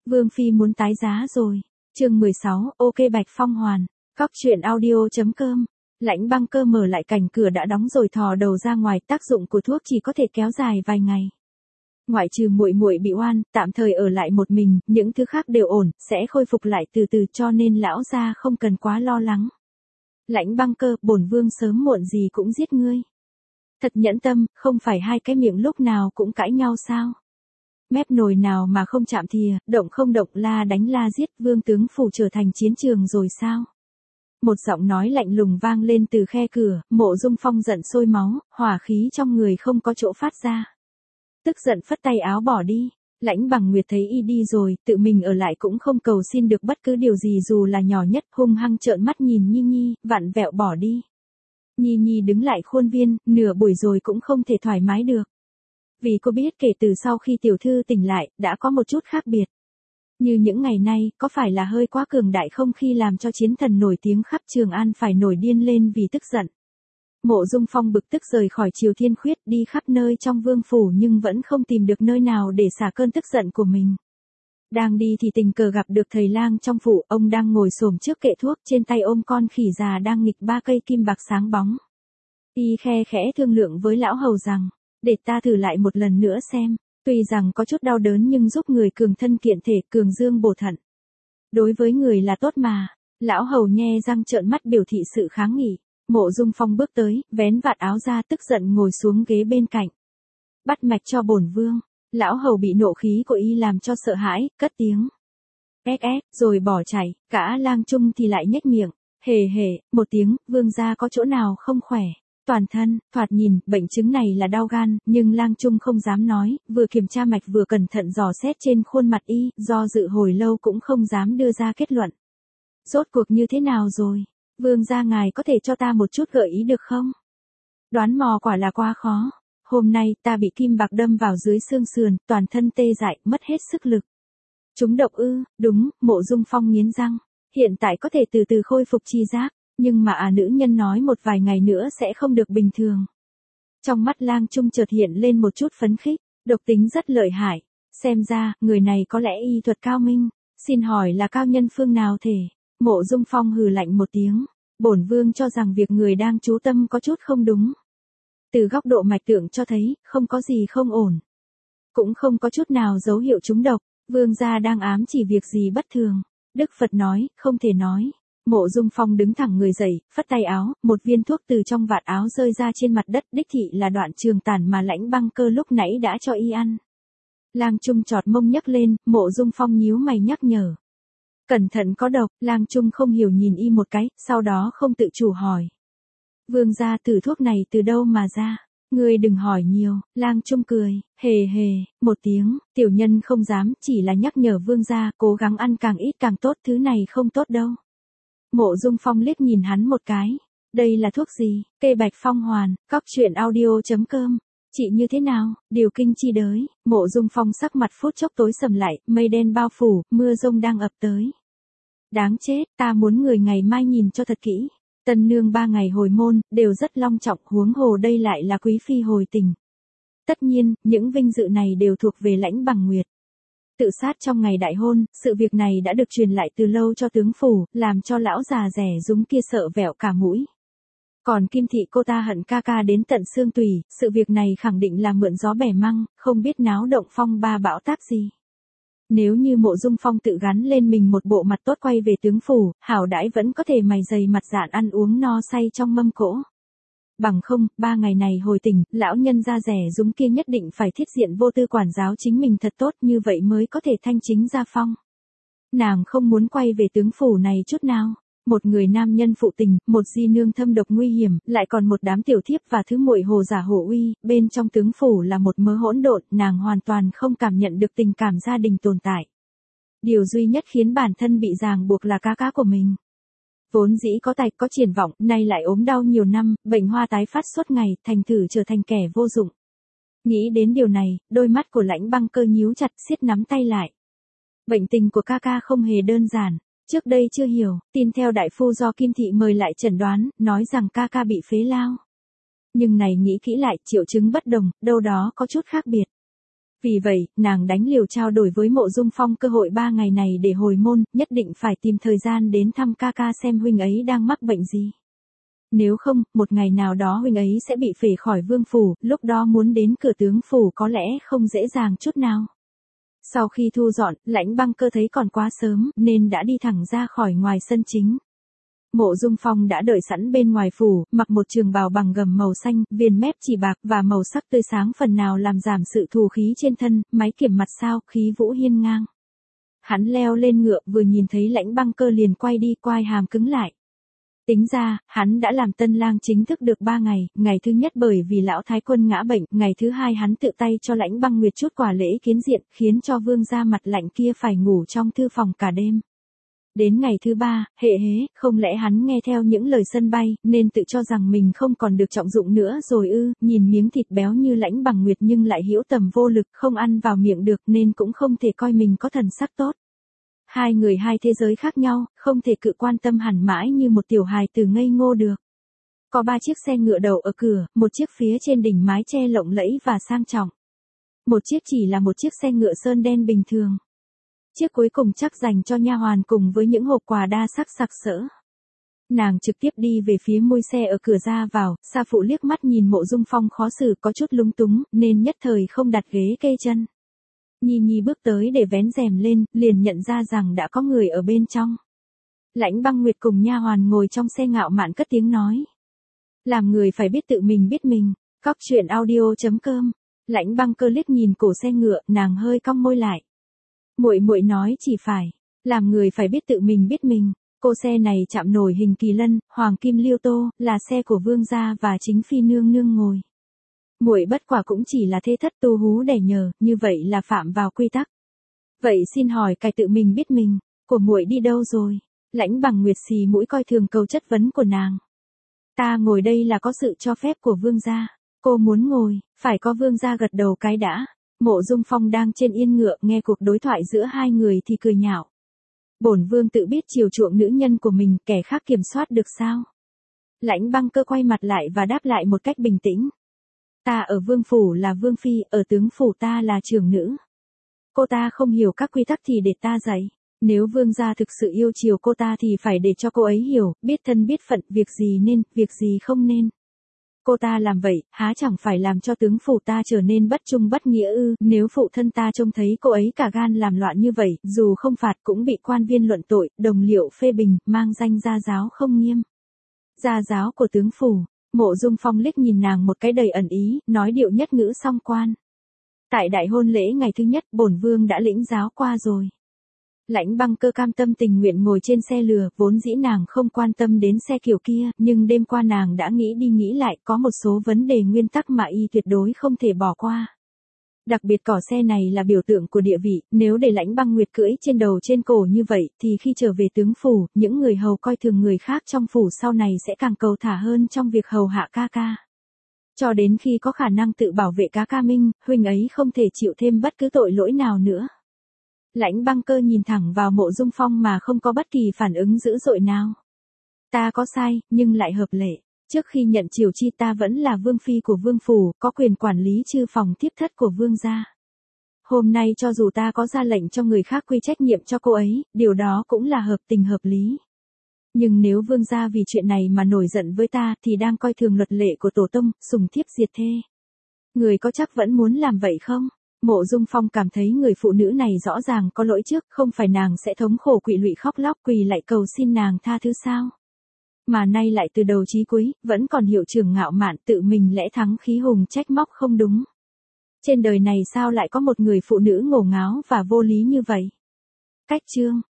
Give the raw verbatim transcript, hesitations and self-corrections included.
Vương Phi muốn tái giá rồi. Chương mười sáu, ok Bạch Phong Hoàn. Cóc truyện audio.com. Lãnh Băng Cơ mở lại cành cửa đã đóng rồi thò đầu ra ngoài, tác dụng của thuốc chỉ có thể kéo dài vài ngày. Ngoại trừ muội muội bị oan, tạm thời ở lại một mình, những thứ khác đều ổn, sẽ khôi phục lại từ từ, cho nên lão gia không cần quá lo lắng. Lãnh Băng Cơ, bổn vương sớm muộn gì cũng giết ngươi. Thật nhẫn tâm, không phải hai cái miệng lúc nào cũng cãi nhau sao? Mép nồi nào mà không chạm thìa, động không động la đánh la giết, vương tướng phủ trở thành chiến trường rồi sao? Một giọng nói lạnh lùng vang lên từ khe cửa, Mộ Dung Phong giận sôi máu, hỏa khí trong người không có chỗ phát ra. Tức giận phất tay áo bỏ đi. Lãnh Bằng Nguyệt thấy y đi rồi, tự mình ở lại cũng không cầu xin được bất cứ điều gì dù là nhỏ nhất, hung hăng trợn mắt nhìn Nhi Nhi, vặn vẹo bỏ đi. Nhi Nhi đứng lại khuôn viên, nửa buổi rồi cũng không thể thoải mái được. Vì cô biết kể từ sau khi tiểu thư tỉnh lại, đã có một chút khác biệt. Như những ngày nay, có phải là hơi quá cường đại không khi làm cho chiến thần nổi tiếng khắp Trường An phải nổi điên lên vì tức giận. Mộ Dung Phong bực tức rời khỏi Triều Thiên Khuyết đi khắp nơi trong vương phủ nhưng vẫn không tìm được nơi nào để xả cơn tức giận của mình. Đang đi thì tình cờ gặp được thầy lang trong phủ, ông đang ngồi xổm trước kệ thuốc, trên tay ôm con khỉ già đang nghịch ba cây kim bạc sáng bóng. Y khe khẽ thương lượng với lão hầu rằng, để ta thử lại một lần nữa xem, tuy rằng có chút đau đớn nhưng giúp người cường thân kiện thể, cường dương bổ thận. Đối với người là tốt mà. Lão hầu nhe răng trợn mắt biểu thị sự kháng nghị. Mộ Dung Phong bước tới, vén vạt áo ra tức giận ngồi xuống ghế bên cạnh. Bắt mạch cho bổn vương. Lão hầu bị nộ khí của y làm cho sợ hãi, cất tiếng. Ét ét, rồi bỏ chạy, cả Lang Trung thì lại nhếch miệng. Hề hề, một tiếng, vương gia có chỗ nào không khỏe. Toàn thân, thoạt nhìn, bệnh chứng này là đau gan, nhưng Lang Trung không dám nói, vừa kiểm tra mạch vừa cẩn thận dò xét trên khuôn mặt y, do dự hồi lâu cũng không dám đưa ra kết luận. Rốt cuộc như thế nào rồi? Vương gia ngài có thể cho ta một chút gợi ý được không? Đoán mò quả là quá khó. Hôm nay ta bị kim bạc đâm vào dưới xương sườn, toàn thân tê dại, mất hết sức lực. Chúng độc ư? Đúng, Mộ Dung Phong nghiến răng. Hiện tại có thể từ từ khôi phục chi giác, nhưng mà à nữ nhân nói một vài ngày nữa sẽ không được bình thường. Trong mắt Lang Trung chợt hiện lên một chút phấn khích, độc tính rất lợi hại. Xem ra, người này có lẽ y thuật cao minh. Xin hỏi là cao nhân phương nào thể? Mộ Dung Phong hừ lạnh một tiếng. Bổn vương cho rằng việc người đang chú tâm có chút không đúng. Từ góc độ mạch tượng cho thấy, không có gì không ổn. Cũng không có chút nào dấu hiệu trúng độc, vương gia đang ám chỉ việc gì bất thường. Đức Phật nói, không thể nói. Mộ Dung Phong đứng thẳng người dậy, phất tay áo, một viên thuốc từ trong vạt áo rơi ra trên mặt đất, đích thị là đoạn trường tàn mà Lãnh Băng Cơ lúc nãy đã cho y ăn. Lang Trung chọt mông nhấc lên, Mộ Dung Phong nhíu mày nhắc nhở. Cẩn thận có độc, Lang Trung không hiểu nhìn y một cái, sau đó không tự chủ hỏi. Vương gia từ thuốc này từ đâu mà ra? Ngươi đừng hỏi nhiều, Lang Trung cười, hề hề, một tiếng, tiểu nhân không dám, chỉ là nhắc nhở vương gia, cố gắng ăn càng ít càng tốt, thứ này không tốt đâu. Mộ Dung Phong liếc nhìn hắn một cái. Đây là thuốc gì? Cây Bạch Phong Hoàn, cóc truyện audio.com. Chị như thế nào? Điều kinh chi đới. Mộ Dung Phong sắc mặt phút chốc tối sầm lại, mây đen bao phủ, mưa rông đang ập tới. Đáng chết, ta muốn người ngày mai nhìn cho thật kỹ. Tân nương ba ngày hồi môn, đều rất long trọng, huống hồ đây lại là quý phi hồi tình. Tất nhiên, những vinh dự này đều thuộc về Lãnh Bằng Nguyệt. Tự sát trong ngày đại hôn, sự việc này đã được truyền lại từ lâu cho tướng phủ, làm cho lão già rẻ rúng kia sợ vẹo cả mũi. Còn Kim thị cô ta hận ca ca đến tận xương tủy, sự việc này khẳng định là mượn gió bẻ măng, không biết náo động phong ba bão táp gì. Nếu như Mộ Dung Phong tự gắn lên mình một bộ mặt tốt quay về tướng phủ, hảo đãi vẫn có thể mày dày mặt dạn ăn uống no say trong mâm cỗ. Bằng không, ba ngày này hồi tỉnh, lão nhân da rẻ rúng kia nhất định phải thiết diện vô tư quản giáo chính mình thật tốt, như vậy mới có thể thanh chính gia phong. Nàng không muốn quay về tướng phủ này chút nào. Một người nam nhân phụ tình, một di nương thâm độc nguy hiểm, lại còn một đám tiểu thiếp và thứ muội hồ giả hồ uy, bên trong tướng phủ là một mớ hỗn độn, nàng hoàn toàn không cảm nhận được tình cảm gia đình tồn tại. Điều duy nhất khiến bản thân bị ràng buộc là cá cá của mình. Vốn dĩ có tài có triển vọng, nay lại ốm đau nhiều năm, bệnh hoa tái phát suốt ngày, thành thử trở thành kẻ vô dụng. Nghĩ đến điều này, đôi mắt của Lãnh Băng Cơ nhíu chặt, siết nắm tay lại. Bệnh tình của ca ca không hề đơn giản. Trước đây chưa hiểu, tin theo đại phu do Kim thị mời lại chẩn đoán, nói rằng ca ca bị phế lao. Nhưng này nghĩ kỹ lại, triệu chứng bất đồng, đâu đó có chút khác biệt. Vì vậy, nàng đánh liều trao đổi với Mộ Dung Phong cơ hội ba ngày này để hồi môn, nhất định phải tìm thời gian đến thăm ca ca xem huynh ấy đang mắc bệnh gì. Nếu không, một ngày nào đó huynh ấy sẽ bị phể khỏi vương phủ, lúc đó muốn đến cửa tướng phủ có lẽ không dễ dàng chút nào. Sau khi thu dọn, Lãnh Băng Cơ thấy còn quá sớm, nên đã đi thẳng ra khỏi ngoài sân chính. Mộ Dung Phong đã đợi sẵn bên ngoài phủ, mặc một trường bào bằng gầm màu xanh, viền mép chỉ bạc và màu sắc tươi sáng phần nào làm giảm sự thù khí trên thân, mái kiểm mặt sao, khí vũ hiên ngang. Hắn leo lên ngựa, vừa nhìn thấy Lãnh Băng Cơ liền quay đi, quai hàm cứng lại. Tính ra, hắn đã làm tân lang chính thức được ba ngày, ngày thứ nhất bởi vì lão thái quân ngã bệnh, ngày thứ hai hắn tự tay cho Lãnh Băng Nguyệt chút quà lễ kiến diện, khiến cho vương gia mặt lạnh kia phải ngủ trong thư phòng cả đêm. Đến ngày thứ ba, hệ hế, không lẽ hắn nghe theo những lời sân bay, nên tự cho rằng mình không còn được trọng dụng nữa rồi ư, nhìn miếng thịt béo như Lãnh Bằng Nguyệt nhưng lại hữu tầm vô lực, không ăn vào miệng được nên cũng không thể coi mình có thần sắc tốt. Hai người hai thế giới khác nhau, không thể cự quan tâm hẳn mãi như một tiểu hài từ ngây ngô được. Có ba chiếc xe ngựa đậu ở cửa, một chiếc phía trên đỉnh mái che lộng lẫy và sang trọng. Một chiếc chỉ là một chiếc xe ngựa sơn đen bình thường. Chiếc cuối cùng chắc dành cho nha hoàn cùng với những hộp quà đa sắc sặc sỡ. Nàng trực tiếp đi về phía mui xe ở cửa ra vào, Sa Phụ liếc mắt nhìn Mộ Dung Phong khó xử có chút lúng túng, nên nhất thời không đặt ghế kê chân. Nhi Nhi bước tới để vén rèm lên, liền nhận ra rằng đã có người ở bên trong. Lãnh Băng Nguyệt cùng nha hoàn ngồi trong xe ngạo mạn cất tiếng nói. Làm người phải biết tự mình biết mình, cóc truyện audio chấm com. Lãnh Băng Cơ liếc nhìn cổ xe ngựa, nàng hơi cong môi lại. Muội muội nói chỉ phải, làm người phải biết tự mình biết mình. Cô xe này chạm nổi hình kỳ lân, hoàng kim liêu tô, là xe của vương gia và chính phi nương nương ngồi. Muội bất quả cũng chỉ là thế thất tu hú đẻ nhờ, như vậy là phạm vào quy tắc. Vậy xin hỏi cái tự mình biết mình, của muội đi đâu rồi? Lãnh Bằng Nguyệt xì mũi coi thường câu chất vấn của nàng. Ta ngồi đây là có sự cho phép của vương gia. Cô muốn ngồi, phải có vương gia gật đầu cái đã. Mộ Dung Phong đang trên yên ngựa nghe cuộc đối thoại giữa hai người thì cười nhạo. Bổn vương tự biết chiều chuộng nữ nhân của mình, kẻ khác kiểm soát được sao? Lãnh Băng Cơ quay mặt lại và đáp lại một cách bình tĩnh. Ta ở vương phủ là vương phi, ở tướng phủ ta là trưởng nữ. Cô ta không hiểu các quy tắc thì để ta dạy. Nếu vương gia thực sự yêu chiều cô ta thì phải để cho cô ấy hiểu, biết thân biết phận, việc gì nên, việc gì không nên. Cô ta làm vậy, há chẳng phải làm cho tướng phủ ta trở nên bất trung bất nghĩa ư? Nếu phụ thân ta trông thấy cô ấy cả gan làm loạn như vậy, dù không phạt cũng bị quan viên luận tội, đồng liệu phê bình, mang danh gia giáo không nghiêm. Gia giáo của tướng phủ. Mộ Dung Phong liếc nhìn nàng một cái đầy ẩn ý, nói điệu nhất ngữ song quan. Tại đại hôn lễ ngày thứ nhất, bổn vương đã lĩnh giáo qua rồi. Lãnh Băng Cơ cam tâm tình nguyện ngồi trên xe lừa, vốn dĩ nàng không quan tâm đến xe kiểu kia, nhưng đêm qua nàng đã nghĩ đi nghĩ lại, có một số vấn đề nguyên tắc mà y tuyệt đối không thể bỏ qua. Đặc biệt cỏ xe này là biểu tượng của địa vị, nếu để Lãnh Băng Nguyệt cưỡi trên đầu trên cổ như vậy, thì khi trở về tướng phủ, những người hầu coi thường người khác trong phủ sau này sẽ càng cầu thả hơn trong việc hầu hạ ca ca. Cho đến khi có khả năng tự bảo vệ cá ca minh, huynh ấy không thể chịu thêm bất cứ tội lỗi nào nữa. Lãnh Băng Cơ nhìn thẳng vào Mộ Dung Phong mà không có bất kỳ phản ứng dữ dội nào. Ta có sai, nhưng lại hợp lệ. Trước khi nhận triều chi ta vẫn là vương phi của vương phủ, có quyền quản lý chư phòng tiếp thất của vương gia. Hôm nay cho dù ta có ra lệnh cho người khác quy trách nhiệm cho cô ấy, điều đó cũng là hợp tình hợp lý. Nhưng nếu vương gia vì chuyện này mà nổi giận với ta thì đang coi thường luật lệ của tổ tông, sủng thiếp diệt thê. Người có chắc vẫn muốn làm vậy không? Mộ Dung Phong cảm thấy người phụ nữ này rõ ràng có lỗi trước, không phải nàng sẽ thống khổ quỵ lụy khóc lóc quỳ lại cầu xin nàng tha thứ sao? Mà nay lại từ đầu chí cuối, vẫn còn hiệu trưởng ngạo mạn tự mình lẽ thắng khí hùng trách móc không đúng. Trên đời này sao lại có một người phụ nữ ngổ ngáo và vô lý như vậy? Cách chương